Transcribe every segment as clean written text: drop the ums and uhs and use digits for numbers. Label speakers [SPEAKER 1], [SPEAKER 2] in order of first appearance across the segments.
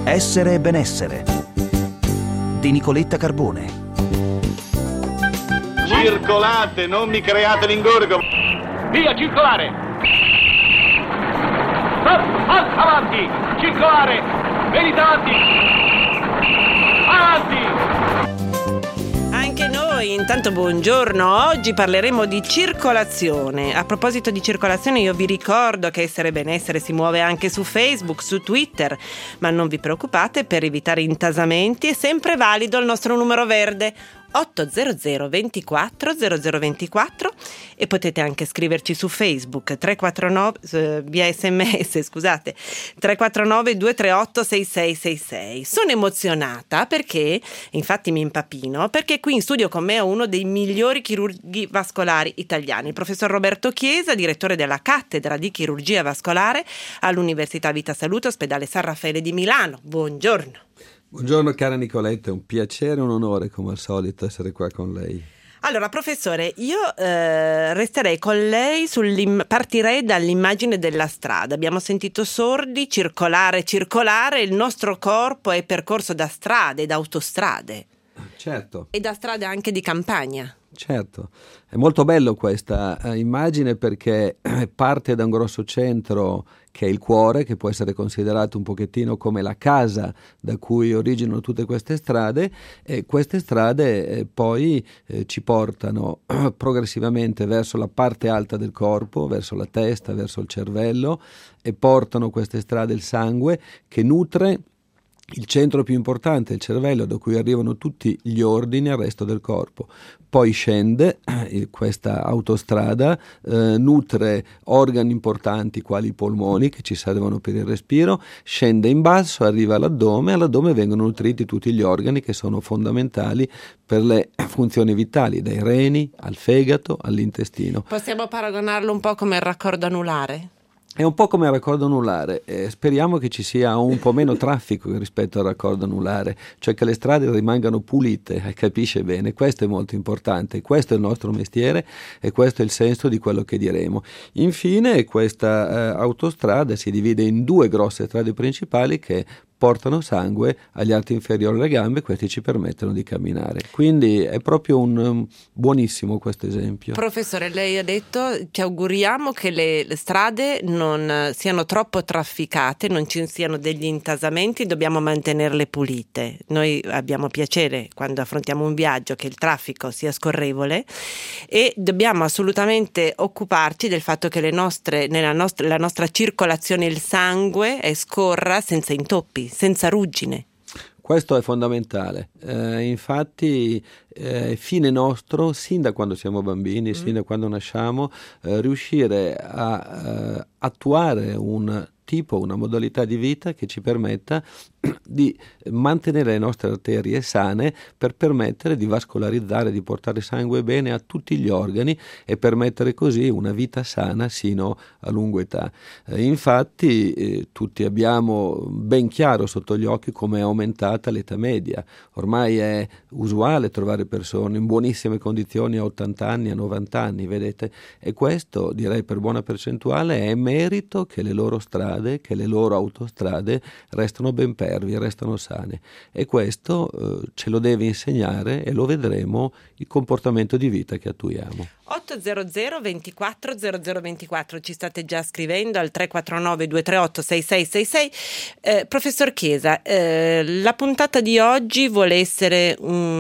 [SPEAKER 1] Essere e benessere di Nicoletta Carbone.
[SPEAKER 2] Circolate, non mi create l'ingorgo.
[SPEAKER 3] Via, circolare! Avanti! Circolare! Venite avanti! Avanti!
[SPEAKER 4] Anche noi, intanto buongiorno. Oggi parleremo di circolazione. A proposito di circolazione, io vi ricordo che Essere e Benessere si muove anche su Facebook, su Twitter, ma non vi preoccupate, per evitare intasamenti è sempre valido il nostro numero verde 800 24 0024 e potete anche scriverci su Facebook 349 via SMS, scusate, 349 238 6666. Sono emozionata perché, infatti mi impapino, perché qui in studio con me ho uno dei migliori chirurghi vascolari italiani, il professor Roberto Chiesa, direttore della cattedra di chirurgia vascolare all'Università Vita Salute Ospedale San Raffaele di Milano. Buongiorno.
[SPEAKER 5] Buongiorno cara Nicoletta, è un piacere e un onore come al solito essere qua con lei.
[SPEAKER 4] Allora professore, io resterei con lei, partirei dall'immagine della strada. Abbiamo sentito sordi, circolare, il nostro corpo è percorso da strade, da autostrade.
[SPEAKER 5] Certo.
[SPEAKER 4] E da strade anche di campagna.
[SPEAKER 5] Certo, è molto bello questa immagine perché parte da un grosso centro che è il cuore, che può essere considerato un pochettino come la casa da cui originano tutte queste strade, e queste strade poi ci portano progressivamente verso la parte alta del corpo, verso la testa, verso il cervello, e portano queste strade il sangue che nutre il centro più importante, il cervello, da cui arrivano tutti gli ordini al resto del corpo. Poi scende questa autostrada, nutre organi importanti quali i polmoni che ci servono per il respiro, scende in basso, arriva all'addome, all'addome vengono nutriti tutti gli organi che sono fondamentali per le funzioni vitali, dai reni al fegato all'intestino.
[SPEAKER 4] Possiamo paragonarlo un po' come il raccordo anulare?
[SPEAKER 5] È un po' come il raccordo anulare, speriamo che ci sia un po' meno traffico rispetto al raccordo anulare, cioè che le strade rimangano pulite, capisce bene, questo è molto importante, questo è il nostro mestiere e questo è il senso di quello che diremo. Infine questa autostrada si divide in due grosse strade principali che portano sangue agli arti inferiori delle gambe, questi ci permettono di camminare. Quindi è proprio un buonissimo questo esempio.
[SPEAKER 4] Professore, lei ha detto, ci auguriamo che le strade non siano troppo trafficate, non ci siano degli intasamenti, dobbiamo mantenerle pulite. Noi abbiamo piacere quando affrontiamo un viaggio che il traffico sia scorrevole e dobbiamo assolutamente occuparci del fatto che la nostra circolazione, il sangue scorra senza intoppi, senza ruggine.
[SPEAKER 5] Questo è fondamentale, infatti fine nostro, sin da quando siamo bambini, sin da quando nasciamo, riuscire a attuare una modalità di vita che ci permetta di mantenere le nostre arterie sane per permettere di vascolarizzare, di portare sangue bene a tutti gli organi e permettere così una vita sana sino a lunga età. Infatti tutti abbiamo ben chiaro sotto gli occhi come è aumentata l'età media. Ormai è usuale trovare persone in buonissime condizioni a 80 anni, a 90 anni, vedete? E questo, direi per buona percentuale, è merito che le loro strade, che le loro autostrade restano ben pervi, restano sane. E questo ce lo deve insegnare, e lo vedremo, il comportamento di vita che attuiamo.
[SPEAKER 4] 800 24 0024, ci state già scrivendo al 349 238 6666. Professor Chiesa, la puntata di oggi vuole essere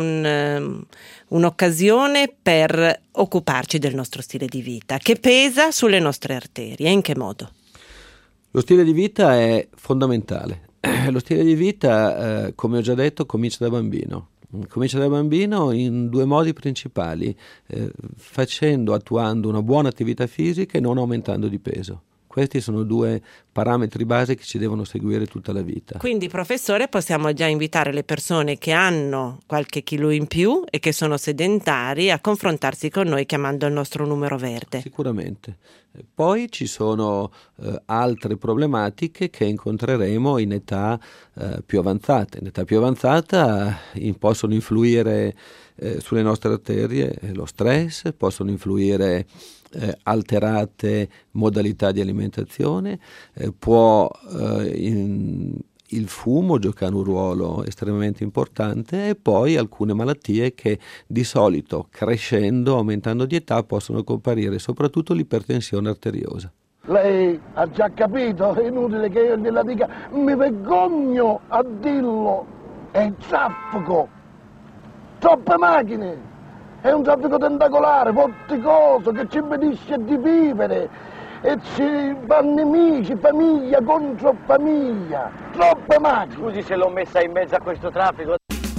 [SPEAKER 4] un'occasione per occuparci del nostro stile di vita, che pesa sulle nostre arterie. In che modo?
[SPEAKER 5] Lo stile di vita è fondamentale. Lo stile di vita, come ho già detto, comincia da bambino. Comincia da bambino in due modi principali, attuando una buona attività fisica e non aumentando di peso. Questi sono due parametri base che ci devono seguire tutta la vita.
[SPEAKER 4] Quindi, professore, possiamo già invitare le persone che hanno qualche chilo in più e che sono sedentari a confrontarsi con noi chiamando il nostro numero verde.
[SPEAKER 5] Sicuramente. Poi ci sono altre problematiche che incontreremo in età più avanzate. In età più avanzata possono influire sulle nostre arterie lo stress, possono influire alterate modalità di alimentazione, può il fumo gioca un ruolo estremamente importante, e poi alcune malattie che di solito crescendo, aumentando di età, possono comparire, soprattutto l'ipertensione arteriosa.
[SPEAKER 6] Lei ha già capito, è inutile che io gliela dica, mi vergogno a dirlo, è il traffico, troppe macchine, è un traffico tentacolare, vorticoso, che ci impedisce di vivere. E ci vanno nemici, famiglia contro famiglia, troppe macchine.
[SPEAKER 7] Scusi se l'ho messa in mezzo a questo traffico.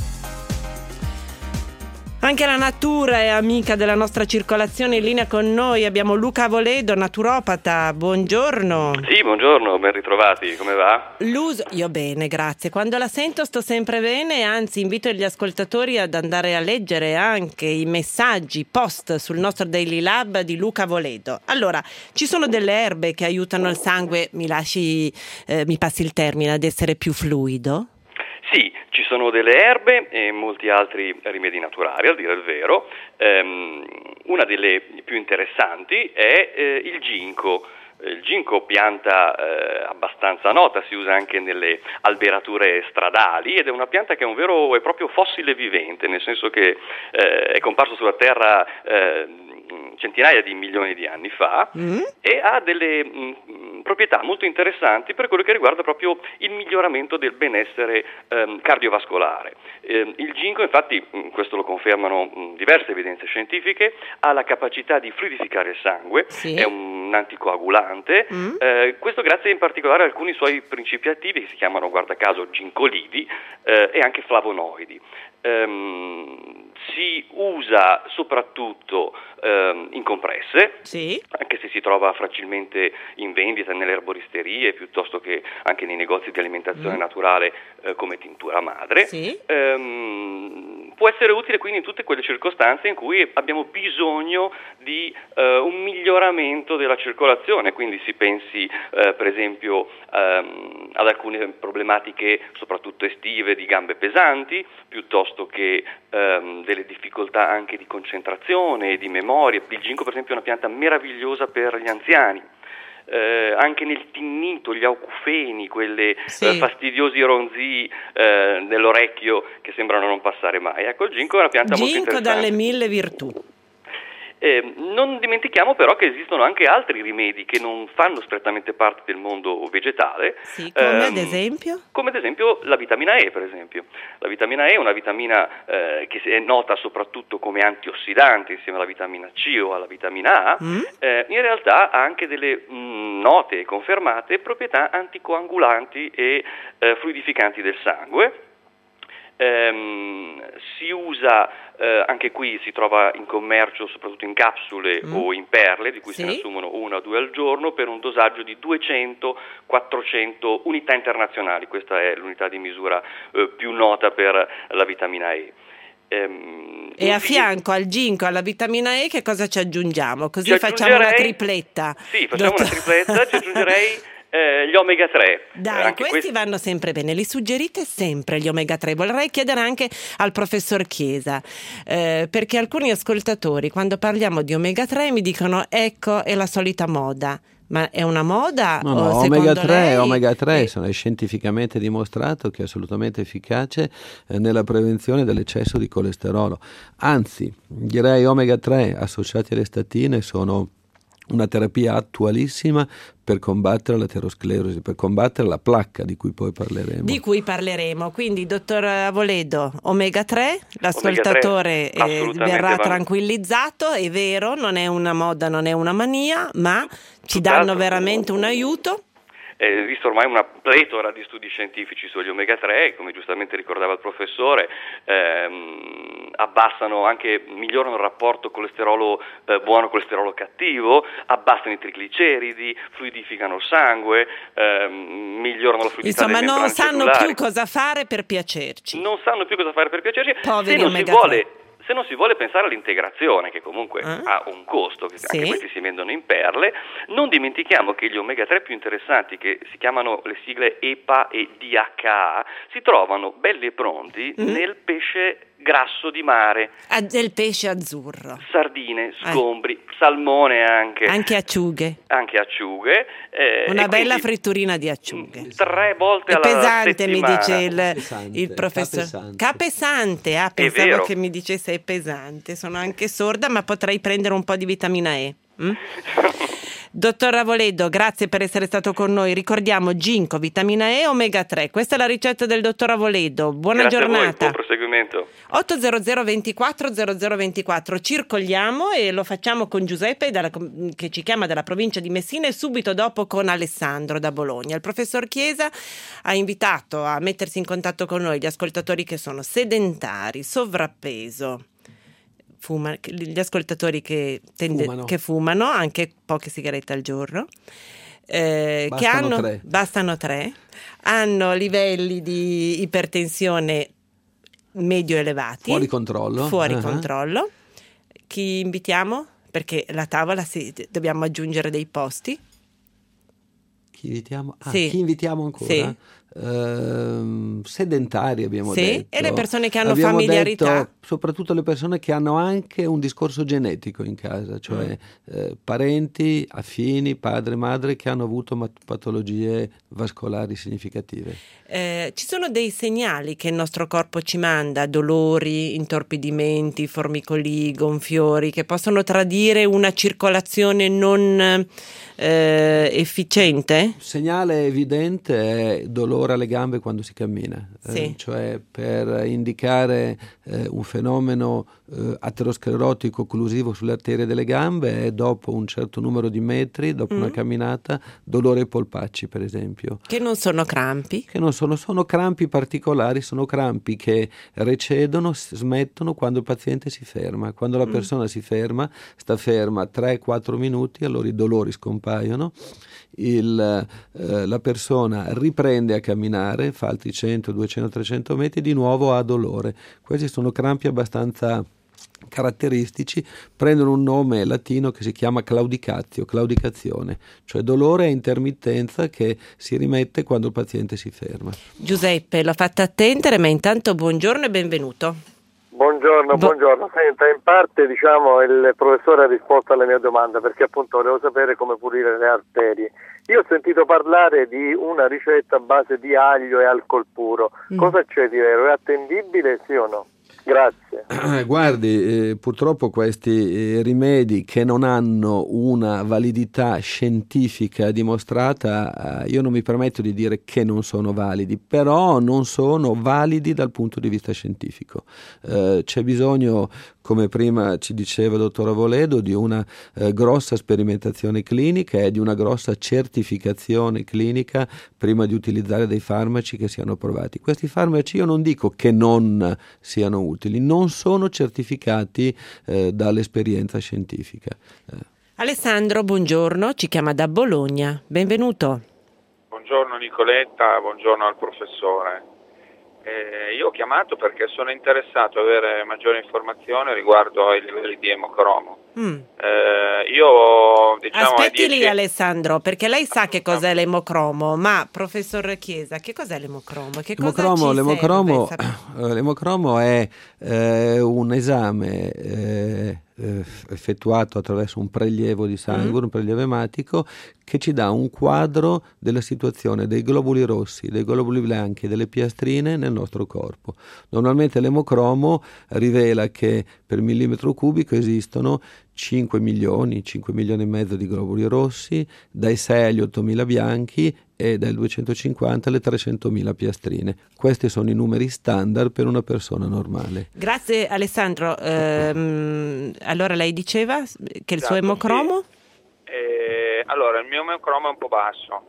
[SPEAKER 4] Anche la natura è amica della nostra circolazione. In linea con noi abbiamo Luca Avoledo, naturopata. Buongiorno.
[SPEAKER 8] Sì, buongiorno, ben ritrovati, come va?
[SPEAKER 4] Io bene, grazie. Quando la sento sto sempre bene, anzi invito gli ascoltatori ad andare a leggere anche i messaggi post sul nostro Daily Lab di Luca Avoledo. Allora, ci sono delle erbe che aiutano il sangue, mi passi il termine, ad essere più fluido?
[SPEAKER 8] Sì, ci sono delle erbe e molti altri rimedi naturali, a dire il vero. Una delle più interessanti è il ginkgo. Il ginkgo, pianta abbastanza nota, si usa anche nelle alberature stradali, ed è una pianta che è un vero e proprio fossile vivente, nel senso che è comparso sulla Terra centinaia di milioni di anni fa e ha delle proprietà molto interessanti per quello che riguarda proprio il miglioramento del benessere cardiovascolare. Il ginkgo, infatti, questo lo confermano diverse evidenze scientifiche, ha la capacità di fluidificare il sangue, sì. È un anticoagulante, questo grazie in particolare a alcuni suoi principi attivi che si chiamano, guarda caso, ginkolidi e anche flavonoidi. Si usa soprattutto in compresse, sì. Anche se si trova facilmente in vendita nelle erboristerie piuttosto che anche nei negozi di alimentazione naturale come tintura madre. Sì. Può essere utile quindi in tutte quelle circostanze in cui abbiamo bisogno di un miglioramento della circolazione, quindi si pensi per esempio ad alcune problematiche soprattutto estive di gambe pesanti, piuttosto che delle difficoltà anche di concentrazione e di memoria. Il ginkgo per esempio è una pianta meravigliosa per gli anziani. Anche nel tinnito, gli acufeni, quelle fastidiosi ronzii nell'orecchio che sembrano non passare mai. Ecco, il ginkgo è una pianta molto interessante.
[SPEAKER 4] Ginkgo dalle 1000 virtù.
[SPEAKER 8] Non dimentichiamo però che esistono anche altri rimedi che non fanno strettamente parte del mondo vegetale.
[SPEAKER 4] Sì, come ad esempio?
[SPEAKER 8] Come ad esempio la vitamina E, per esempio. La vitamina E è una vitamina che è nota soprattutto come antiossidante insieme alla vitamina C o alla vitamina A. In realtà ha anche delle note e confermate proprietà anticoagulanti e fluidificanti del sangue. Si usa, anche qui si trova in commercio soprattutto in capsule o in perle, di cui se ne assumono 1 o 2 al giorno per un dosaggio di 200-400 unità internazionali. Questa è l'unità di misura più nota per la vitamina E.
[SPEAKER 4] E a fianco al ginkgo, alla vitamina E, che cosa ci aggiungiamo? Così facciamo una tripletta.
[SPEAKER 8] Sì, facciamo una tripletta, ci aggiungerei gli omega 3.
[SPEAKER 4] Dai, questi vanno sempre bene, li suggerite sempre gli omega 3. Vorrei chiedere anche al professor Chiesa, perché alcuni ascoltatori quando parliamo di omega 3 mi dicono ecco è la solita moda. Ma è una moda?
[SPEAKER 5] No, omega 3, omega 3 è scientificamente dimostrato che è assolutamente efficace nella prevenzione dell'eccesso di colesterolo. Anzi, direi omega 3 associati alle statine sono una terapia attualissima per combattere l'aterosclerosi, per combattere la placca di cui poi parleremo.
[SPEAKER 4] Quindi, dottor Avoledo, omega 3, l'ascoltatore verrà tranquillizzato, è vero, non è una moda, non è una mania, ma ci danno veramente un aiuto.
[SPEAKER 8] Esiste ormai una pletora di studi scientifici sugli omega 3, come giustamente ricordava il professore, migliorano il rapporto colesterolo buono colesterolo cattivo, abbassano i trigliceridi, fluidificano il sangue, migliorano la fluidità delle membrane
[SPEAKER 4] non sanno
[SPEAKER 8] cellulari.
[SPEAKER 4] Più cosa fare per piacerci.
[SPEAKER 8] Se non si vuole pensare all'integrazione, che comunque ha un costo, che anche questi si vendono in perle, non dimentichiamo che gli omega 3 più interessanti, che si chiamano le sigle EPA e DHA, si trovano belli e pronti nel pesce grasso di mare,
[SPEAKER 4] del pesce azzurro,
[SPEAKER 8] sardine, sgombri, salmone anche.
[SPEAKER 4] Anche acciughe. Una bella fritturina di acciughe.
[SPEAKER 8] 3 volte alla
[SPEAKER 4] pesante,
[SPEAKER 8] settimana.
[SPEAKER 4] mi dice il professor. Capesante. Pensavo
[SPEAKER 8] vero.
[SPEAKER 4] che mi dicesse è pesante. Sono anche sorda, ma potrei prendere un po' di vitamina E. Dottor Avoledo, grazie per essere stato con noi. Ricordiamo ginkgo, vitamina E, omega 3. Questa è la ricetta del dottor Avoledo. Buona
[SPEAKER 8] Grazie
[SPEAKER 4] giornata.
[SPEAKER 8] a voi, buon proseguimento.
[SPEAKER 4] 800 24 0024. Circoliamo e lo facciamo con Giuseppe che ci chiama dalla provincia di Messina e subito dopo con Alessandro da Bologna. Il professor Chiesa ha invitato a mettersi in contatto con noi gli ascoltatori che sono sedentari, sovrappeso, gli ascoltatori che fumano anche poche sigarette al giorno, bastano 3, hanno livelli di ipertensione medio elevati,
[SPEAKER 5] fuori controllo.
[SPEAKER 4] Chi invitiamo? Perché la tavola dobbiamo aggiungere dei posti.
[SPEAKER 5] Chi invitiamo?
[SPEAKER 4] Sì.
[SPEAKER 5] Chi invitiamo ancora?
[SPEAKER 4] Sì.
[SPEAKER 5] Sedentari abbiamo detto.
[SPEAKER 4] E le persone che hanno familiarità,
[SPEAKER 5] soprattutto le persone che hanno anche un discorso genetico in casa, cioè parenti, affini, padre, madre che hanno avuto patologie vascolari significative.
[SPEAKER 4] Ci sono dei segnali che il nostro corpo ci manda, dolori, intorpidimenti, formicolii, gonfiori, che possono tradire una circolazione non efficiente?
[SPEAKER 5] Segnale evidente è dolore alle gambe quando si cammina, cioè per indicare un fenomeno aterosclerotico occlusivo sulle arterie delle gambe è dopo un certo numero di metri, dopo una camminata, dolore ai polpacci per esempio.
[SPEAKER 4] Che non sono crampi?
[SPEAKER 5] Che non sono crampi particolari, sono crampi che recedono, smettono quando il paziente si ferma. Quando la persona si ferma, sta ferma 3-4 minuti, allora i dolori scompaiono, la persona riprende a camminare, fa altri 100, 200, 300 metri, di nuovo ha dolore. Questi sono crampi abbastanza caratteristici, prendono un nome latino che si chiama claudicazione, cioè dolore a intermittenza che si rimette quando il paziente si ferma.
[SPEAKER 4] Giuseppe, l'ho fatta attendere, ma intanto buongiorno e benvenuto.
[SPEAKER 9] Buongiorno. Senta, in parte il professore ha risposto alle mie domande, perché appunto volevo sapere come pulire le arterie. Io ho sentito parlare di una ricetta a base di aglio e alcol puro. Cosa c'è di vero? È attendibile, sì o no? Grazie.
[SPEAKER 5] Guardi, purtroppo questi rimedi che non hanno una validità scientifica dimostrata, io non mi permetto di dire che non sono validi, però non sono validi dal punto di vista scientifico. C'è bisogno, come prima ci diceva il dottor Avoledo, di una grossa sperimentazione clinica e di una grossa certificazione clinica prima di utilizzare dei farmaci che siano provati. Questi farmaci io non dico che non siano utili, non sono certificati dall'esperienza scientifica.
[SPEAKER 4] Alessandro, buongiorno, ci chiama da Bologna, benvenuto.
[SPEAKER 10] Buongiorno Nicoletta, buongiorno al professore. Io ho chiamato perché sono interessato a avere maggiore informazione riguardo ai livelli di emocromo.
[SPEAKER 4] Aspetti lì Alessandro, perché lei sa che cos'è l'emocromo, ma professor Chiesa, che cos'è l'emocromo?
[SPEAKER 5] L'emocromo è un esame effettuato attraverso un prelievo di sangue, un prelievo ematico, che ci dà un quadro della situazione dei globuli rossi, dei globuli bianchi e delle piastrine nel nostro corpo. Normalmente l'emocromo rivela che per millimetro cubico esistono 5 milioni e mezzo di globuli rossi, dai 6 agli 8.000 bianchi e dai 250 alle 300.000 piastrine. Questi sono i numeri standard per una persona normale.
[SPEAKER 4] Grazie Alessandro. Allora lei diceva che il suo emocromo?
[SPEAKER 10] Sì. Allora, il mio emocromo è un po' basso.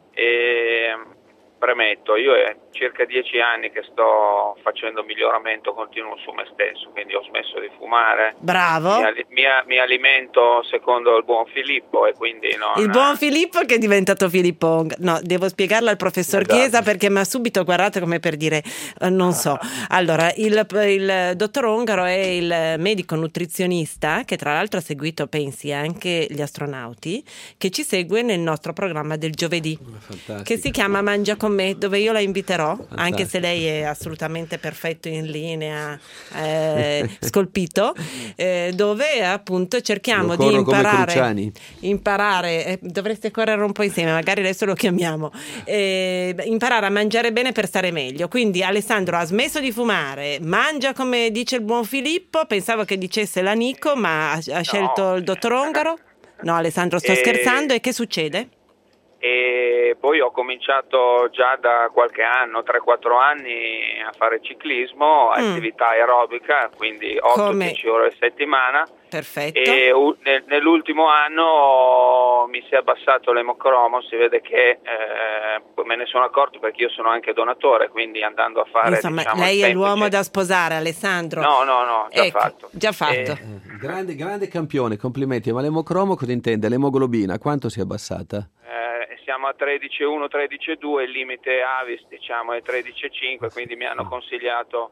[SPEAKER 10] Premetto, io è circa 10 anni che sto facendo miglioramento continuo su me stesso, quindi ho smesso di fumare.
[SPEAKER 4] Bravo.
[SPEAKER 10] Mi alimento secondo il buon Filippo e quindi
[SPEAKER 4] il buon Filippo che è diventato Filippo. No, devo spiegarlo al professor Chiesa perché mi ha subito guardato come per dire non so. Allora, il dottor Ongaro è il medico nutrizionista che tra l'altro ha seguito, pensi, anche gli astronauti, che ci segue nel nostro programma del giovedì, che si chiama Mangia con con me, dove io la inviterò,
[SPEAKER 5] Fantastico.
[SPEAKER 4] anche se lei è assolutamente perfetto in linea, scolpito, dove appunto cerchiamo
[SPEAKER 5] Io
[SPEAKER 4] di
[SPEAKER 5] corro come Cruciani.
[SPEAKER 4] imparare, dovreste correre un po' insieme, magari adesso lo chiamiamo, imparare a mangiare bene per stare meglio. Quindi Alessandro ha smesso di fumare, mangia come dice il buon Filippo, pensavo che dicesse la Nico, ma ha scelto il dottor Ongaro. No, Alessandro, sto scherzando. E che succede?
[SPEAKER 10] E poi ho cominciato già da qualche anno, 3-4 anni, a fare ciclismo, attività aerobica, quindi 8-10 ore a settimana.
[SPEAKER 4] Perfetto.
[SPEAKER 10] E nell'ultimo anno mi si è abbassato l'emocromo, si vede che me ne sono accorto perché io sono anche donatore, quindi andando a fare...
[SPEAKER 4] Insomma, lei è l'uomo da sposare, Alessandro.
[SPEAKER 10] No, già fatto.
[SPEAKER 5] Grande campione, complimenti. Ma l'emocromo cosa intende? L'emoglobina, quanto si è abbassata?
[SPEAKER 10] Siamo a 13,1, 13,2, il limite Avis diciamo è 13,5, quindi mi hanno consigliato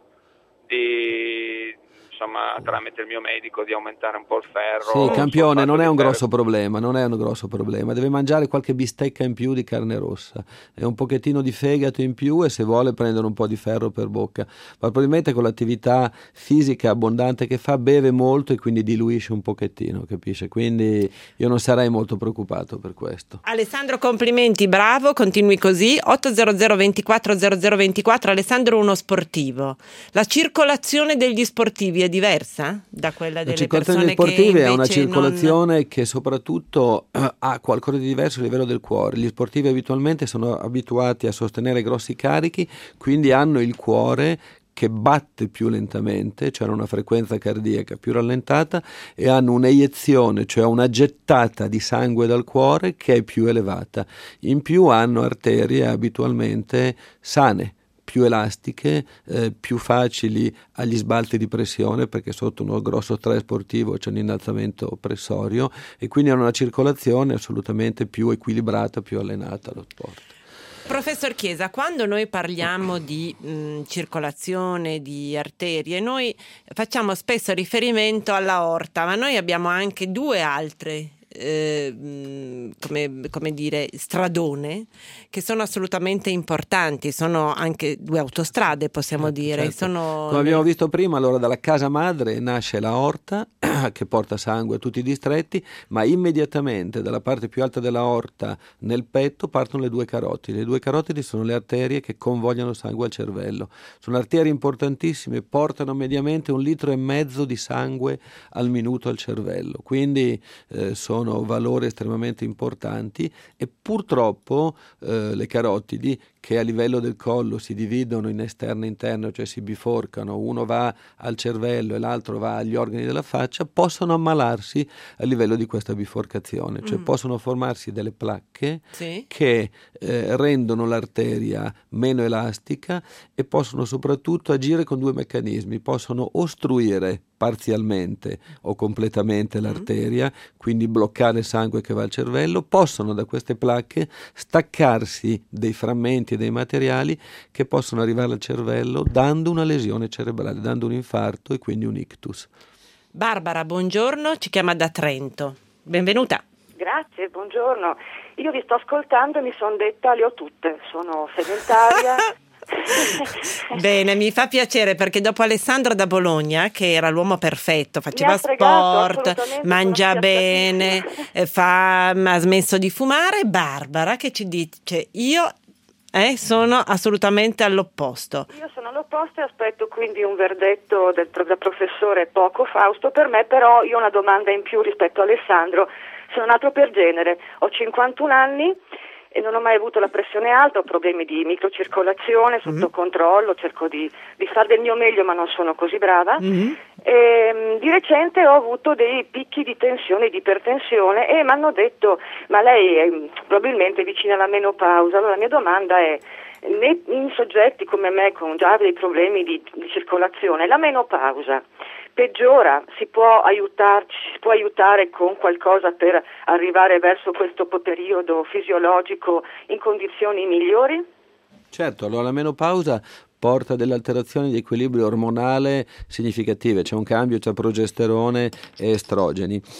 [SPEAKER 10] tramite il mio medico di aumentare un po' il ferro.
[SPEAKER 5] Sì, campione, non è un grosso problema, deve mangiare qualche bistecca in più di carne rossa e un pochettino di fegato in più, e se vuole prendere un po' di ferro per bocca, ma probabilmente con l'attività fisica abbondante che fa beve molto e quindi diluisce un pochettino, capisce? Quindi io non sarei molto preoccupato per questo.
[SPEAKER 4] Alessandro, complimenti, bravo, continui così. 800 24 0024. Alessandro, uno sportivo. La circolazione degli sportivi è diversa da quella delle persone che invece
[SPEAKER 5] è una circolazione che soprattutto ha qualcosa di diverso a livello del cuore. Gli sportivi abitualmente sono abituati a sostenere grossi carichi, quindi hanno il cuore che batte più lentamente, cioè una frequenza cardiaca più rallentata, e hanno un'eiezione, cioè una gettata di sangue dal cuore che è più elevata. In più hanno arterie abitualmente sane, più elastiche, più facili agli sbalzi di pressione, perché sotto uno grosso stress sportivo c'è un innalzamento pressorio, e quindi hanno una circolazione assolutamente più equilibrata, più allenata allo sport.
[SPEAKER 4] Professor Chiesa, quando noi parliamo di circolazione, di arterie, noi facciamo spesso riferimento all'aorta, ma noi abbiamo anche due altre come dire, stradone, che sono assolutamente importanti, sono anche due autostrade, possiamo dire.
[SPEAKER 5] Certo. Come abbiamo visto prima, allora dalla casa madre nasce l'aorta che porta sangue a tutti i distretti, ma immediatamente dalla parte più alta dell'aorta nel petto partono le due carotidi. Le due carotidi sono le arterie che convogliano sangue al cervello. Sono arterie importantissime, portano mediamente 1,5 litri di sangue al minuto al cervello, quindi sono valori estremamente importanti, e purtroppo le carotidi, che a livello del collo si dividono in esterno e interno, cioè si biforcano, uno va al cervello e l'altro va agli organi della faccia, possono ammalarsi a livello di questa biforcazione, cioè possono formarsi delle placche che rendono l'arteria meno elastica, e possono soprattutto agire con due meccanismi: possono ostruire parzialmente o completamente l'arteria, quindi bloccare il sangue che va al cervello. Possono da queste placche staccarsi dei frammenti e dei materiali che possono arrivare al cervello, dando una lesione cerebrale, dando un infarto e quindi un ictus.
[SPEAKER 4] Barbara, buongiorno, ci chiama da Trento. Benvenuta.
[SPEAKER 11] Grazie, buongiorno. Io vi sto ascoltando e mi sono detta le ho tutte, sono sedentaria.
[SPEAKER 4] Bene, mi fa piacere, perché dopo Alessandro da Bologna, che era l'uomo perfetto, faceva sport, mangia bene, ha smesso di fumare, Barbara che ci dice io sono assolutamente all'opposto.
[SPEAKER 11] Io sono all'opposto e aspetto quindi un verdetto del professore poco fausto per me, però io ho una domanda in più rispetto a Alessandro. Sono nato per genere, ho 51 anni e non ho mai avuto la pressione alta, ho problemi di microcircolazione sotto controllo, cerco di fare del mio meglio, ma non sono così brava. E, di recente ho avuto dei picchi di tensione, di ipertensione, e mi hanno detto ma lei è probabilmente vicina alla menopausa. Allora la mia domanda è: in soggetti come me con già dei problemi di circolazione, la menopausa peggiora, si può aiutare con qualcosa per arrivare verso questo periodo fisiologico in condizioni migliori?
[SPEAKER 5] Certo, allora la menopausa porta delle alterazioni di equilibrio ormonale significative, c'è un cambio tra progesterone e estrogeni.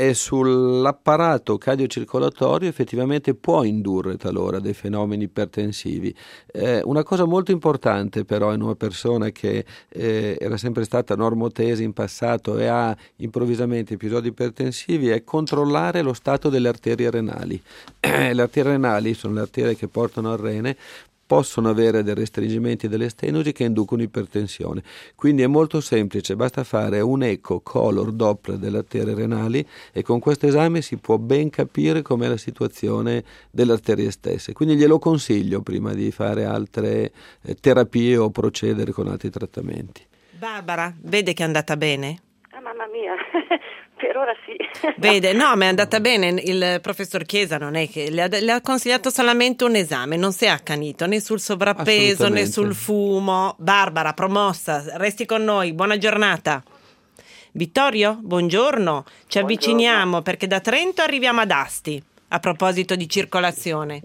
[SPEAKER 5] e sull'apparato cardiocircolatorio effettivamente può indurre talora dei fenomeni ipertensivi. Una cosa molto importante però in una persona che era sempre stata normotesa in passato e ha improvvisamente episodi ipertensivi è controllare lo stato delle arterie renali. Le arterie renali sono le arterie che portano al rene, possono avere dei restringimenti delle stenosi che inducono ipertensione. Quindi è molto semplice, basta fare un eco color Doppler delle arterie renali e con questo esame si può ben capire com'è la situazione delle arterie stesse. Quindi glielo consiglio prima di fare altre terapie o procedere con altri trattamenti.
[SPEAKER 4] Barbara, vede che è andata bene?
[SPEAKER 11] Mamma mia, per ora sì.
[SPEAKER 4] Vede, no, ma è andata bene. Il professor Chiesa non è che le ha consigliato solamente un esame, non si è accanito né sul sovrappeso né sul fumo. Barbara, promossa, resti con noi, buona giornata. Vittorio, buongiorno, ci avviciniamo perché da Trento arriviamo ad Asti, a proposito di circolazione.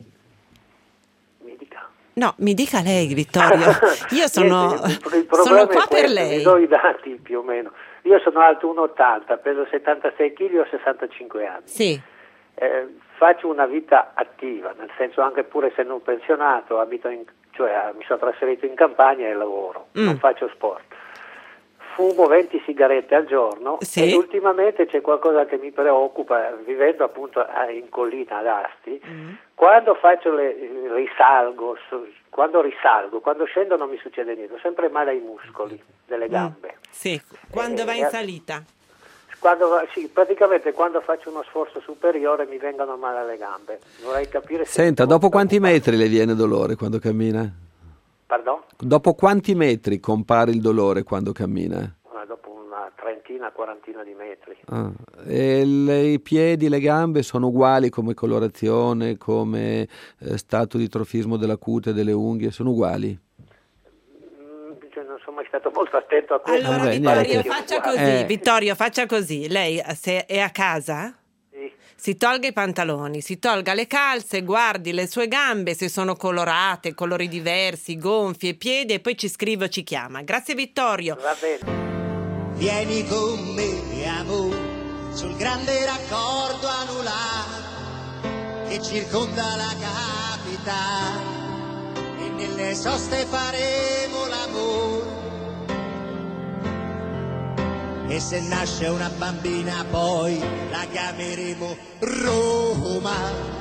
[SPEAKER 4] No, mi dica lei, Vittorio, io sono qua per lei.
[SPEAKER 12] Vi do i dati più o meno. Io sono alto 1,80, peso 76 kg e ho 65 anni.
[SPEAKER 4] Sì.
[SPEAKER 12] Faccio una vita attiva, nel senso anche pur essendo un pensionato, mi sono trasferito in campagna e lavoro, non faccio sport. Fumo 20 sigarette al giorno e ultimamente c'è qualcosa che mi preoccupa, vivendo appunto in collina ad Asti, quando risalgo, quando scendo non mi succede niente, ho sempre male ai muscoli delle gambe.
[SPEAKER 4] Sì, quando va in salita?
[SPEAKER 12] Praticamente quando faccio uno sforzo superiore mi vengono male alle gambe. Vorrei capire se...
[SPEAKER 5] Senta, dopo quanti metri le viene dolore quando cammina?
[SPEAKER 12] Pardon?
[SPEAKER 5] Dopo quanti metri compare il dolore quando cammina?
[SPEAKER 12] Dopo una trentina, quarantina di metri.
[SPEAKER 5] E i piedi, le gambe sono uguali come colorazione, come stato di trofismo della cute, delle unghie, sono uguali?
[SPEAKER 12] Non sono mai stato molto attento a questo.
[SPEAKER 4] Allora Vittorio, faccia così, lei se è a casa? Si tolga i pantaloni, si tolga le calze, guardi le sue gambe se sono colorate, colori diversi, gonfie, piedi e poi ci scrive o ci chiama. Grazie Vittorio.
[SPEAKER 12] Va bene.
[SPEAKER 13] Vieni con me, amore, sul grande raccordo anulare che circonda la capitale e nelle soste faremo l'amore. E se nasce una bambina poi la chiameremo Roma.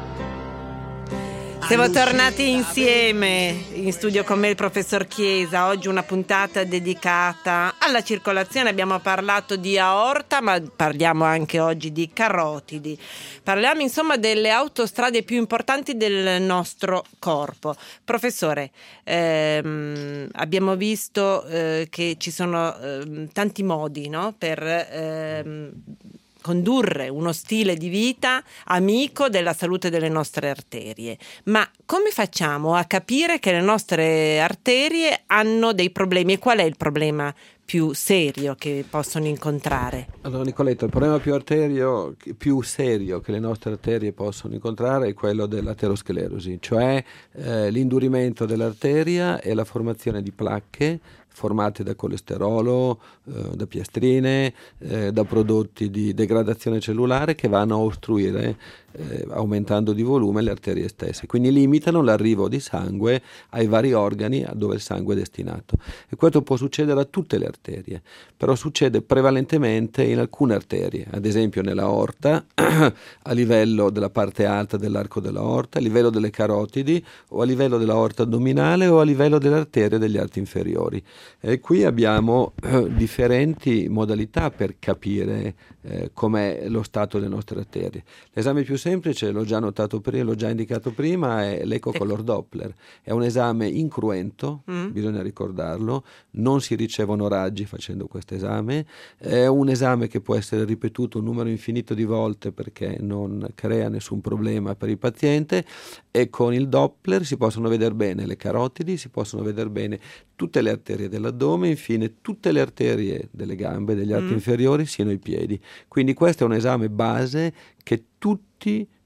[SPEAKER 4] Siamo tornati insieme in studio con me il professor Chiesa. Oggi una puntata dedicata alla circolazione. Abbiamo parlato di aorta, ma parliamo anche oggi di carotidi. Parliamo insomma delle autostrade più importanti del nostro corpo. Professore, abbiamo visto che ci sono tanti modi, no? Per condurre uno stile di vita amico della salute delle nostre arterie. Ma come facciamo a capire che le nostre arterie hanno dei problemi e qual è il problema più serio che possono incontrare?
[SPEAKER 5] Allora Nicoletto, il problema più serio che le nostre arterie possono incontrare è quello dell'aterosclerosi, cioè l'indurimento dell'arteria e la formazione di placche formate da colesterolo, da piastrine, da prodotti di degradazione cellulare che vanno a ostruire, aumentando di volume, le arterie stesse. Quindi limitano l'arrivo di sangue ai vari organi dove il sangue è destinato. E questo può succedere a tutte le arterie, però succede prevalentemente in alcune arterie, ad esempio nell'aorta, a livello della parte alta dell'arco dell'aorta, a livello delle carotidi o a livello dell'aorta addominale o a livello delle arterie degli arti inferiori. E qui abbiamo differenti modalità per capire com'è lo stato delle nostre arterie. L'esame più semplice, l'ho già indicato prima, è l'eco color Doppler. È un esame incruento, bisogna ricordarlo, non si ricevono raggi facendo questo esame, è un esame che può essere ripetuto un numero infinito di volte perché non crea nessun problema per il paziente, e con il Doppler si possono vedere bene le carotidi, si possono vedere bene tutte le arterie dell'addome, infine tutte le arterie delle gambe, degli arti inferiori, sino ai piedi. Quindi questo è un esame base che tutti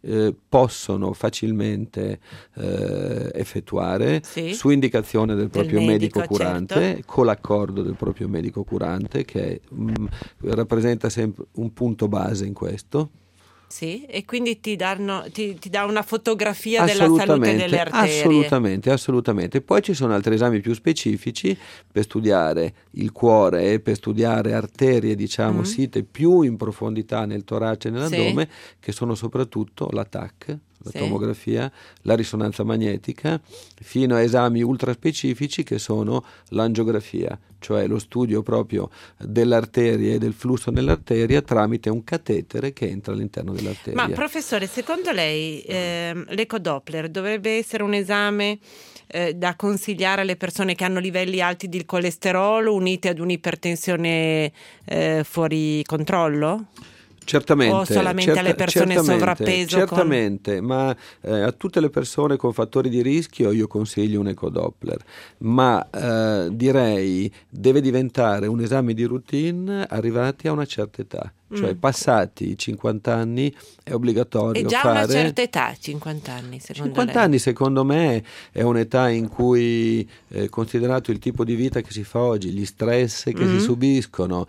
[SPEAKER 5] possono facilmente effettuare su indicazione del proprio medico curante, certo, con l'accordo del proprio medico curante, che rappresenta sempre un punto base in questo.
[SPEAKER 4] Sì, e quindi ti dà una fotografia della salute delle arterie.
[SPEAKER 5] Assolutamente. Poi ci sono altri esami più specifici per studiare il cuore e per studiare arterie, diciamo, site più in profondità nel torace e nell'addome, che sono soprattutto la TAC, la tomografia, la risonanza magnetica, fino a esami ultra specifici che sono l'angiografia, cioè lo studio proprio dell'arteria e del flusso nell'arteria tramite un catetere che entra all'interno dell'arteria.
[SPEAKER 4] Ma professore, secondo lei l'ecodoppler dovrebbe essere un esame da consigliare alle persone che hanno livelli alti di colesterolo uniti ad un'ipertensione fuori controllo?
[SPEAKER 5] Certamente,
[SPEAKER 4] o solamente alle persone sovrappeso?
[SPEAKER 5] Certamente, ma a tutte le persone con fattori di rischio io consiglio un ecodoppler, ma direi deve diventare un esame di routine arrivati a una certa età. Cioè passati i 50 anni è obbligatorio
[SPEAKER 4] già
[SPEAKER 5] fare...
[SPEAKER 4] una certa età, 50 anni secondo
[SPEAKER 5] 50
[SPEAKER 4] lei?
[SPEAKER 5] Anni secondo me è un'età in cui, considerato il tipo di vita che si fa oggi, gli stress che si subiscono,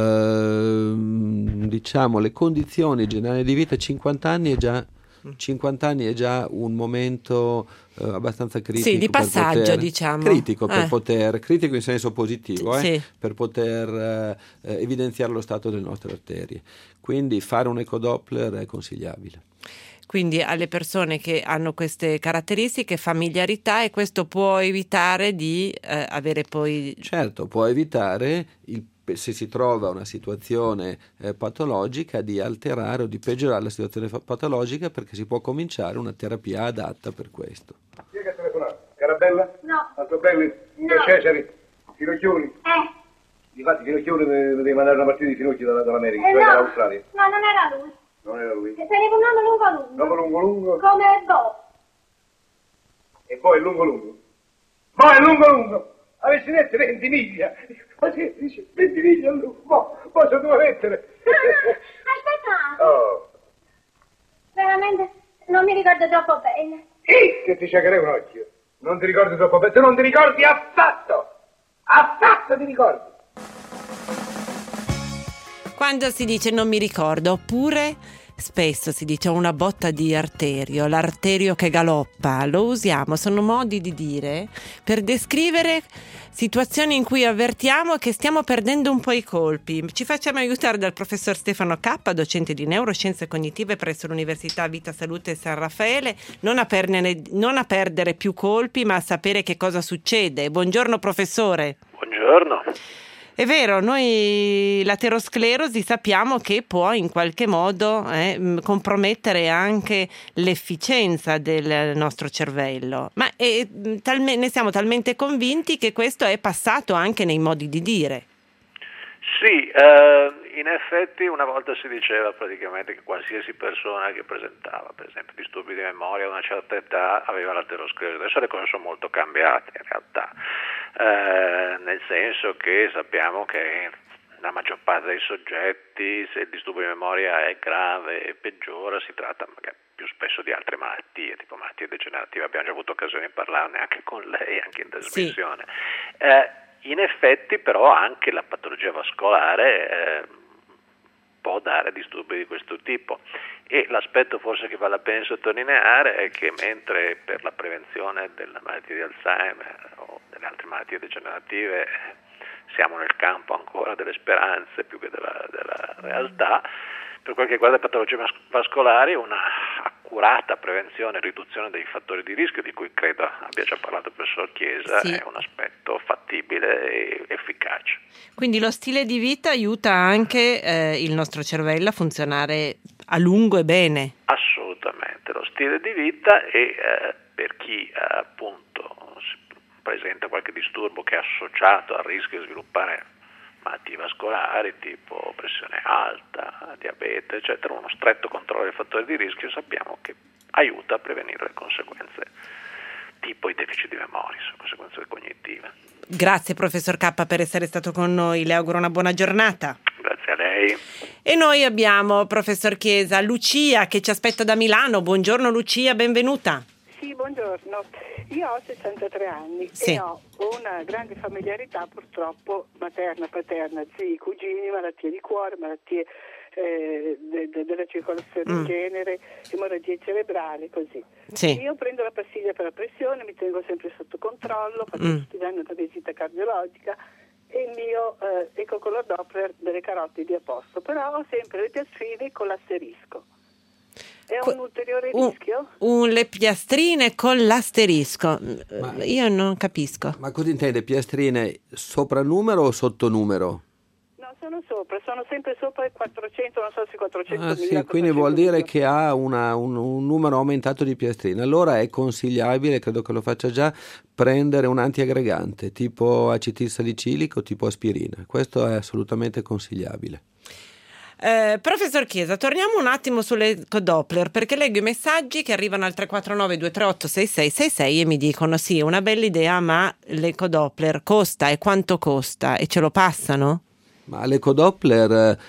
[SPEAKER 5] diciamo le condizioni generali di vita, 50 anni è già un momento abbastanza critico,
[SPEAKER 4] di passaggio,
[SPEAKER 5] critico in senso positivo, per poter evidenziare lo stato delle nostre arterie. Quindi fare un ecodoppler è consigliabile.
[SPEAKER 4] Quindi alle persone che hanno queste caratteristiche, familiarità, e questo può evitare di avere poi...
[SPEAKER 5] Certo, può evitare se si trova una situazione patologica, di alterare o di peggiorare la situazione patologica, perché si può cominciare una terapia adatta per questo.
[SPEAKER 14] Chi è che ha telefonato? Carabella?
[SPEAKER 15] No.
[SPEAKER 14] Altobelli?
[SPEAKER 15] No.
[SPEAKER 14] Cesari? Finocchioni? Infatti Finocchioni devi mandare una partita di finocchi dall'America, cioè dall'Australia.
[SPEAKER 15] No, non era lui.
[SPEAKER 14] Non era lui?
[SPEAKER 15] E teneva un nome lungo.
[SPEAKER 14] Nome lungo?
[SPEAKER 15] Come Bo.
[SPEAKER 14] E poi lungo? Poi è lungo! Avessi detto 20 miglia. Ma sì, dice 20 miglia a lungo. Posso due lettere?
[SPEAKER 15] Aspetta.
[SPEAKER 14] Oh.
[SPEAKER 15] Veramente non mi ricordo troppo bene.
[SPEAKER 14] Che ti sciaccherei un occhio. Non ti ricordi troppo bene. Tu non ti ricordi affatto. Affatto ti ricordi.
[SPEAKER 4] Quando si dice non mi ricordo, oppure spesso si dice ho una botta di arterio, l'arterio che galoppa, lo usiamo, sono modi di dire per descrivere situazioni in cui avvertiamo che stiamo perdendo un po' i colpi. Ci facciamo aiutare dal professor Stefano Cappa, docente di neuroscienze cognitive presso l'Università Vita Salute San Raffaele, non a perdere più colpi, ma a sapere che cosa succede. Buongiorno professore.
[SPEAKER 12] Buongiorno.
[SPEAKER 4] È vero, noi l'aterosclerosi sappiamo che può in qualche modo compromettere anche l'efficienza del nostro cervello, ma ne siamo talmente convinti che questo è passato anche nei modi di dire.
[SPEAKER 12] Sì, in effetti una volta si diceva praticamente che qualsiasi persona che presentava, per esempio, disturbi di memoria a una certa età aveva l'aterosclerosi. Adesso le cose sono molto cambiate in realtà, nel senso che sappiamo che la maggior parte dei soggetti, se il disturbo di memoria è grave e peggiora, si tratta magari più spesso di altre malattie, tipo malattie degenerative. Abbiamo già avuto occasione di parlarne anche con lei, anche in trasmissione. Sì. In effetti però anche la patologia vascolare può dare disturbi di questo tipo, e l'aspetto forse che vale la pena sottolineare è che mentre per la prevenzione della malattia di Alzheimer o delle altre malattie degenerative siamo nel campo ancora delle speranze più che della realtà, per quel che riguarda le patologie vascolari una accurata prevenzione e riduzione dei fattori di rischio, di cui credo abbia già parlato il professor Chiesa, è un aspetto fattibile e efficace.
[SPEAKER 4] Quindi lo stile di vita aiuta anche il nostro cervello a funzionare a lungo e bene?
[SPEAKER 12] Assolutamente, lo stile di vita, e per chi appunto presenta qualche disturbo che è associato al rischio di sviluppare malattie vascolari tipo pressione alta, diabete, eccetera, uno stretto controllo dei fattori di rischio sappiamo che aiuta a prevenire le conseguenze tipo i deficit di memoria, conseguenze cognitive.
[SPEAKER 4] Grazie professor Cappa per essere stato con noi, le auguro una buona giornata.
[SPEAKER 12] Grazie a lei.
[SPEAKER 4] E noi abbiamo, professor Chiesa, Lucia che ci aspetta da Milano. Buongiorno Lucia, benvenuta.
[SPEAKER 16] Sì, buongiorno. Io ho 63 anni e ho una grande familiarità purtroppo materna, paterna, zii, cugini, malattie di cuore, malattie della circolazione in genere, emorragie cerebrali, così.
[SPEAKER 4] Sì.
[SPEAKER 16] Io prendo la pastiglia per la pressione, mi tengo sempre sotto controllo, faccio tutti gli anni una visita cardiologica e il mio ecocolor Doppler delle carotidi a posto, però ho sempre le piastrine con l'asterisco. È un ulteriore rischio?
[SPEAKER 4] Le piastrine con l'asterisco. Io non capisco.
[SPEAKER 5] Ma cosa intende? Piastrine sopranumero o sottonumero?
[SPEAKER 16] No, sono sempre sopra i 400, non so se 400.000.
[SPEAKER 5] Sì, quindi vuol dire che ha un numero aumentato di piastrine. Allora è consigliabile, credo che lo faccia già, prendere un antiaggregante tipo acetilsalicilico, tipo aspirina. Questo è assolutamente consigliabile.
[SPEAKER 4] Professor Chiesa, torniamo un attimo sull'ecodoppler perché leggo i messaggi che arrivano al 349 238 6666 e mi dicono sì, una bella idea, ma l'ecodoppler costa e quanto costa e ce lo passano?
[SPEAKER 5] Ma l'ecodoppler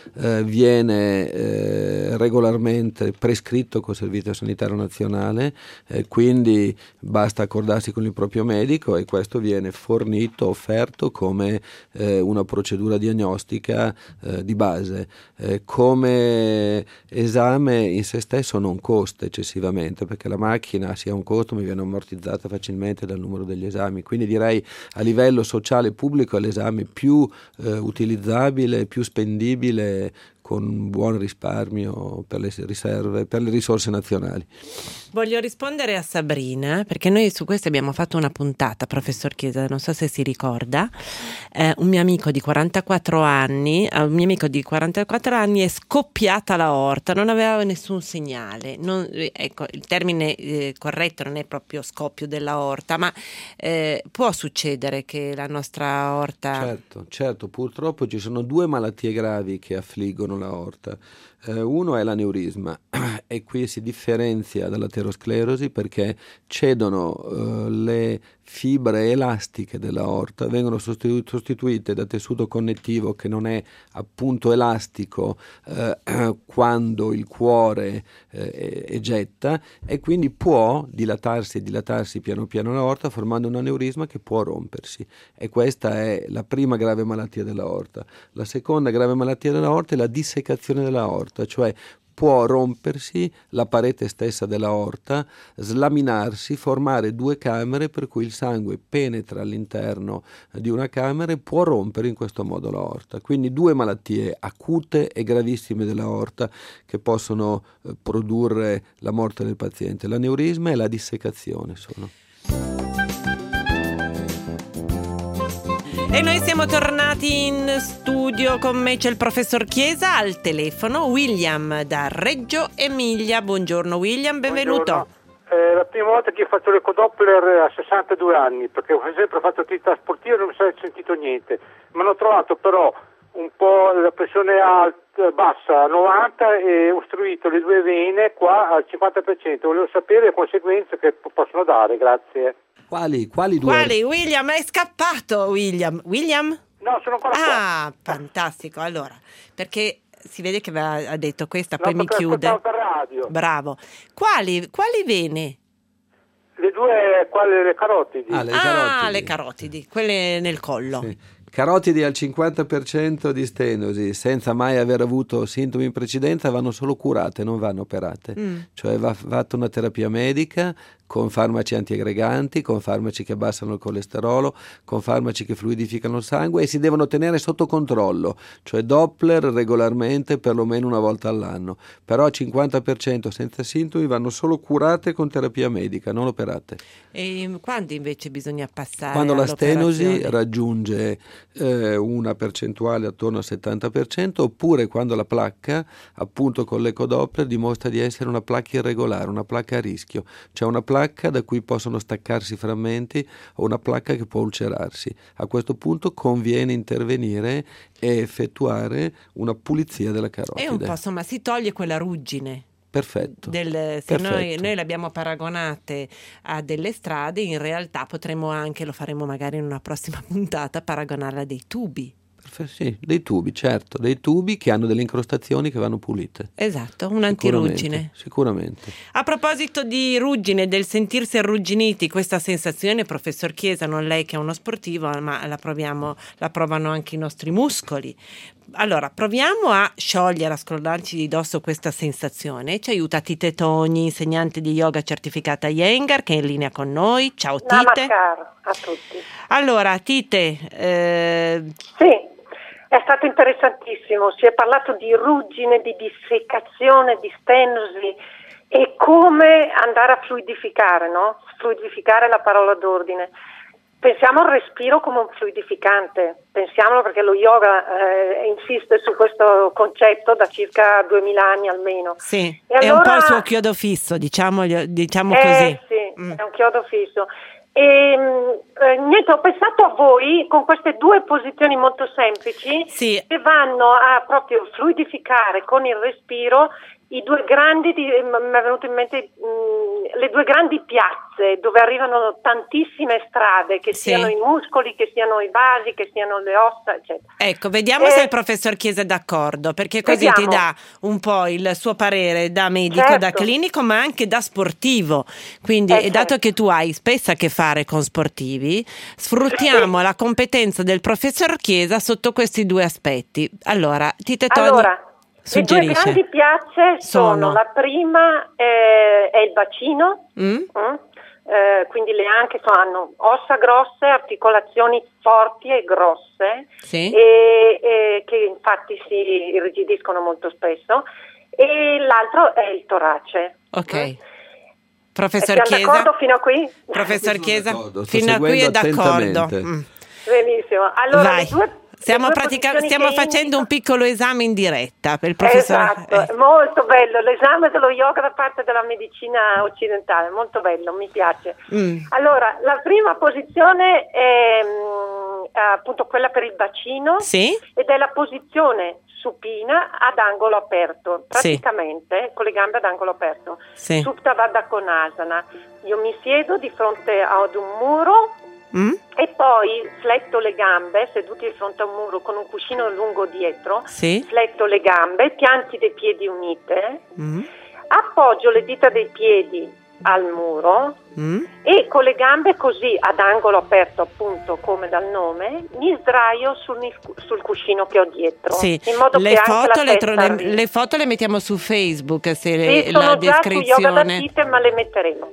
[SPEAKER 5] viene regolarmente prescritto col Servizio Sanitario Nazionale, quindi basta accordarsi con il proprio medico e questo viene fornito, offerto come una procedura diagnostica di base. Come esame in se stesso non costa eccessivamente perché la macchina sia un costo ma viene ammortizzata facilmente dal numero degli esami, quindi direi a livello sociale pubblico è l'esame più utilizzato, più spendibile, con buon risparmio per le riserve, per le risorse nazionali.
[SPEAKER 4] Voglio rispondere a Sabrina, perché noi su questo abbiamo fatto una puntata, professor Chiesa, non so se si ricorda. Un mio amico di 44 anni è scoppiata l'aorta, non aveva nessun segnale. Ecco, il termine corretto non è proprio scoppio dell'aorta, ma può succedere che la nostra aorta...
[SPEAKER 5] Certo, purtroppo ci sono due malattie gravi che affliggono l'aorta. Uno è l'aneurisma e qui si differenzia dall'aterosclerosi perché cedono le fibre elastiche dell'aorta, vengono sostituite da tessuto connettivo che non è appunto elastico quando il cuore ejetta e quindi può dilatarsi piano piano l'aorta formando un aneurisma che può rompersi e questa è la prima grave malattia dell'aorta. La seconda grave malattia dell'aorta è la dissecazione dell'aorta, cioè può rompersi la parete stessa dell'aorta, slaminarsi, formare due camere per cui il sangue penetra all'interno di una camera e può rompere in questo modo l'aorta. Quindi due malattie acute e gravissime dell'aorta che possono produrre la morte del paziente. L'aneurisma e la dissecazione sono.
[SPEAKER 4] E noi siamo tornati in studio, con me c'è il professor Chiesa, al telefono William da Reggio Emilia. Buongiorno William, benvenuto.
[SPEAKER 17] Buongiorno. La prima volta che faccio l'ecodoppler a 62 anni, perché ho sempre fatto attività sportiva e non mi sono sentito niente. Mi hanno trovato però un po' la pressione bassa a 90 e ho ostruito le due vene qua al 50%. Volevo sapere le conseguenze che possono dare, grazie.
[SPEAKER 5] Quali due?
[SPEAKER 4] Quali? William, è scappato William. William?
[SPEAKER 17] No, sono ancora qua.
[SPEAKER 4] Ah, fantastico. Allora, perché si vede che ha detto questa, poi mi chiude.
[SPEAKER 17] Per radio.
[SPEAKER 4] Bravo. Quali vene?
[SPEAKER 17] Le due, le carotidi.
[SPEAKER 4] Le carotidi, quelle nel collo.
[SPEAKER 5] Sì. Carotidi al 50% di stenosi senza mai aver avuto sintomi in precedenza vanno solo curate, non vanno operate. Cioè va fatta una terapia medica con farmaci antiaggreganti, con farmaci che abbassano il colesterolo, con farmaci che fluidificano il sangue e si devono tenere sotto controllo, cioè Doppler regolarmente perlomeno una volta all'anno. Però al 50% senza sintomi vanno solo curate con terapia medica, non operate.
[SPEAKER 4] E quando invece bisogna passare
[SPEAKER 5] quando la
[SPEAKER 4] all'operazione?
[SPEAKER 5] stenosi raggiunge una percentuale attorno al 70%, oppure quando la placca, appunto con l'ecodoppler, dimostra di essere una placca irregolare, una placca a rischio, cioè una placca da cui possono staccarsi frammenti o una placca che può ulcerarsi. A questo punto conviene intervenire e effettuare una pulizia della carotide.
[SPEAKER 4] E un po', insomma, si toglie quella ruggine.
[SPEAKER 5] Perfetto.
[SPEAKER 4] Noi le abbiamo paragonate a delle strade, in realtà potremmo anche, lo faremo magari in una prossima puntata, paragonarla a dei tubi.
[SPEAKER 5] Sì, dei tubi, certo, dei tubi che hanno delle incrostazioni che vanno pulite.
[SPEAKER 4] Esatto, un antiruggine.
[SPEAKER 5] Sicuramente.
[SPEAKER 4] A proposito di ruggine, del sentirsi arrugginiti, questa sensazione, professor Chiesa, non lei che è uno sportivo, ma la provano anche i nostri muscoli. Allora, proviamo a sciogliere, a scrollarci di dosso questa sensazione. Ci aiuta Tite Togni, insegnante di yoga certificata Iyengar, che è in linea con noi. Ciao Tite.
[SPEAKER 18] Namaskar a tutti.
[SPEAKER 4] Allora, Tite.
[SPEAKER 18] Sì. È stato interessantissimo, si è parlato di ruggine, di dissecazione, di stenosi e come andare a fluidificare, no? Fluidificare è la parola d'ordine. Pensiamo al respiro come un fluidificante, pensiamolo perché lo yoga insiste su questo concetto da circa 2000 anni almeno.
[SPEAKER 4] Sì,
[SPEAKER 18] e
[SPEAKER 4] è
[SPEAKER 18] allora,
[SPEAKER 4] un po' il suo chiodo fisso, diciamo così.
[SPEAKER 18] Sì, è un chiodo fisso. E niente, ho pensato a voi con queste due posizioni molto semplici che vanno a proprio fluidificare con il respiro i due grandi, mi è venuto in mente le due grandi piazze dove arrivano tantissime strade, che siano i muscoli, che siano i vasi, che siano le ossa, eccetera.
[SPEAKER 4] Ecco, vediamo se il professor Chiesa è d'accordo, perché così ti dà un po' il suo parere da medico, da clinico, ma anche da sportivo. Quindi, dato che tu hai spesso a che fare con sportivi, sfruttiamo la competenza del professor Chiesa sotto questi due aspetti. Allora, Tite Togni
[SPEAKER 18] le due grandi piazze sono la prima è il bacino, quindi le anche hanno ossa grosse, articolazioni forti e grosse, e che infatti si irrigidiscono molto spesso, e l'altro è il torace.
[SPEAKER 4] Ok. Professor Chiesa,
[SPEAKER 18] d'accordo fino a qui?
[SPEAKER 4] Professor Chiesa, fino a qui è d'accordo.
[SPEAKER 18] Benissimo. Allora, le due
[SPEAKER 4] stiamo facendo un piccolo esame in diretta per il professore.
[SPEAKER 18] Esatto, molto bello l'esame dello yoga da parte della medicina occidentale, molto bello, mi piace. Allora, la prima posizione è appunto quella per il bacino, ed è la posizione supina ad angolo aperto, praticamente con le gambe ad angolo aperto. Supta Baddha Konasana. Io mi siedo di fronte ad un muro e poi fletto le gambe seduti di fronte a un muro con un cuscino lungo dietro, fletto le gambe, pianti dei piedi unite, appoggio le dita dei piedi al muro e con le gambe così ad angolo aperto, appunto come dal nome, mi sdraio sul cuscino che ho dietro, in modo che anche la testa
[SPEAKER 4] le foto le mettiamo su Facebook,
[SPEAKER 18] se sono
[SPEAKER 4] la
[SPEAKER 18] già
[SPEAKER 4] descrizione
[SPEAKER 18] su Yoga da Tite, ma le metteremo.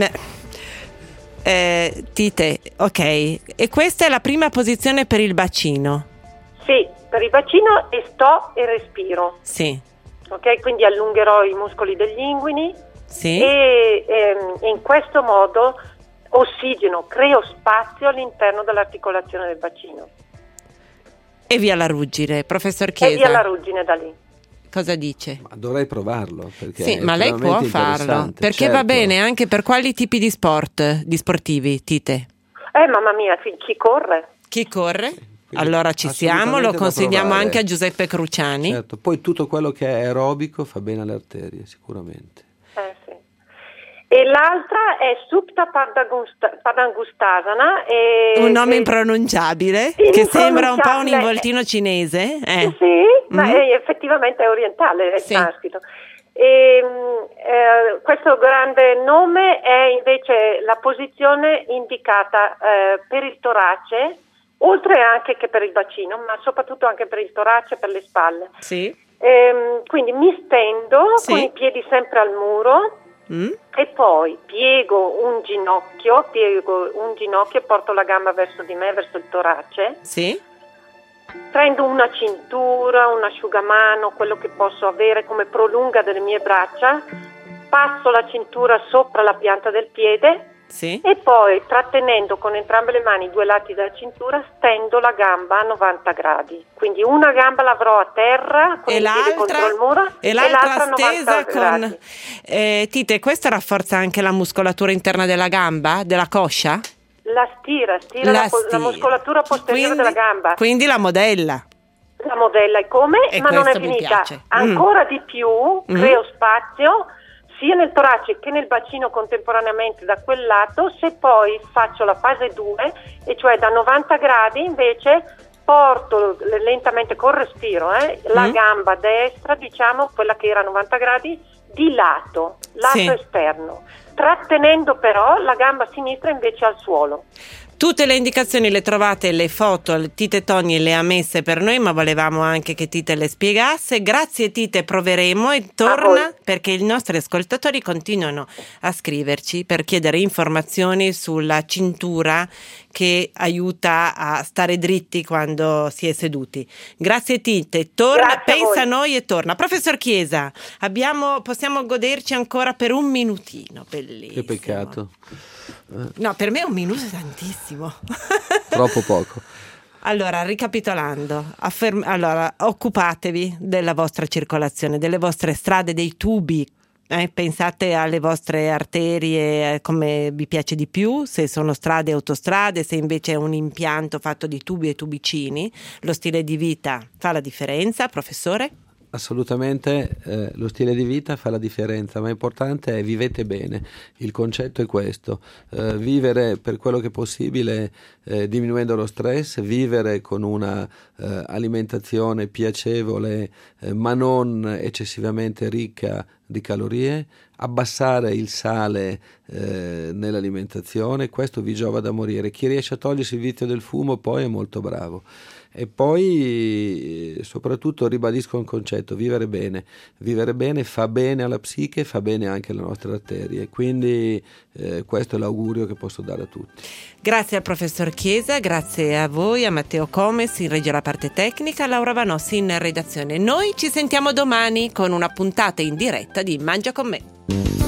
[SPEAKER 4] Tite, ok, e questa è la prima posizione per il bacino?
[SPEAKER 18] Sì, per il bacino e sto e respiro. Ok, quindi allungherò i muscoli degli inguini e in questo modo ossigeno, creo spazio all'interno dell'articolazione del bacino.
[SPEAKER 4] E via la ruggine, professor Chiesa.
[SPEAKER 18] E via la ruggine da lì.
[SPEAKER 4] Cosa dice?
[SPEAKER 5] Ma dovrei provarlo, perché
[SPEAKER 4] ma lei può farlo, perché va bene anche per quali tipi di sport, di sportivi, Tite?
[SPEAKER 18] Mamma mia, chi corre?
[SPEAKER 4] Chi corre? Allora ci siamo, lo consigliamo anche a Giuseppe Cruciani.
[SPEAKER 5] Certo, poi tutto quello che è aerobico fa bene alle arterie, sicuramente.
[SPEAKER 18] E l'altra è Supta Padangustasana.
[SPEAKER 4] Un nome impronunciabile, che sembra un po' un involtino cinese.
[SPEAKER 18] Ma effettivamente è orientale, è sanscrito. Questo grande nome è invece la posizione indicata per il torace, oltre anche che per il bacino, ma soprattutto anche per il torace e per le spalle. Quindi mi stendo con i piedi sempre al muro. E poi piego un ginocchio e porto la gamba verso di me, verso il torace. Prendo una cintura, un asciugamano, quello che posso avere come prolunga delle mie braccia, passo la cintura sopra la pianta del piede e poi, trattenendo con entrambe le mani i due lati della cintura, stendo la gamba a 90 gradi. Quindi una gamba l'avrò a terra con il piede contro il muro
[SPEAKER 4] e l'altra stesa con... Tite, questo rafforza anche la muscolatura interna della gamba, della coscia?
[SPEAKER 18] La stira la muscolatura posteriore della gamba.
[SPEAKER 4] Quindi la modella.
[SPEAKER 18] La modella è come? Ma non è finita. Ancora di più, creo spazio sia nel torace che nel bacino contemporaneamente da quel lato, se poi faccio la fase 2, e cioè da 90 gradi invece porto lentamente col respiro la gamba destra, diciamo quella che era a 90 gradi, di lato esterno, trattenendo però la gamba sinistra invece al suolo.
[SPEAKER 4] Tutte le indicazioni le trovate, le foto, Tite Togni le ha messe per noi, ma volevamo anche che Tite le spiegasse. Grazie Tite, proveremo e torna perché i nostri ascoltatori continuano a scriverci per chiedere informazioni sulla cintura che aiuta a stare dritti quando si è seduti. Grazie Tite, torna, pensa a noi e torna. Professor Chiesa, possiamo goderci ancora per un minutino, bellissimo.
[SPEAKER 5] Che peccato.
[SPEAKER 4] No, per me un minuto è tantissimo.
[SPEAKER 5] Troppo poco.
[SPEAKER 4] Allora, ricapitolando, occupatevi della vostra circolazione, delle vostre strade, dei tubi. Pensate alle vostre arterie come vi piace di più, se sono strade e autostrade, se invece è un impianto fatto di tubi e tubicini. Lo stile di vita fa la differenza, professore?
[SPEAKER 5] Assolutamente, lo stile di vita fa la differenza, ma importante è vivete bene. Il concetto è questo, vivere per quello che è possibile diminuendo lo stress, vivere con una alimentazione piacevole ma non eccessivamente ricca di calorie, abbassare il sale nell'alimentazione, questo vi giova da morire. Chi riesce a togliersi il vizio del fumo poi è molto bravo. E poi soprattutto ribadisco un concetto, vivere bene fa bene alla psiche, fa bene anche alle nostre arterie, quindi questo è l'augurio che posso dare a tutti.
[SPEAKER 4] Grazie al professor Chiesa, grazie a voi, a Matteo Comes in regia la parte tecnica, Laura Vanossi in redazione. Noi ci sentiamo domani con una puntata in diretta di Mangia con me.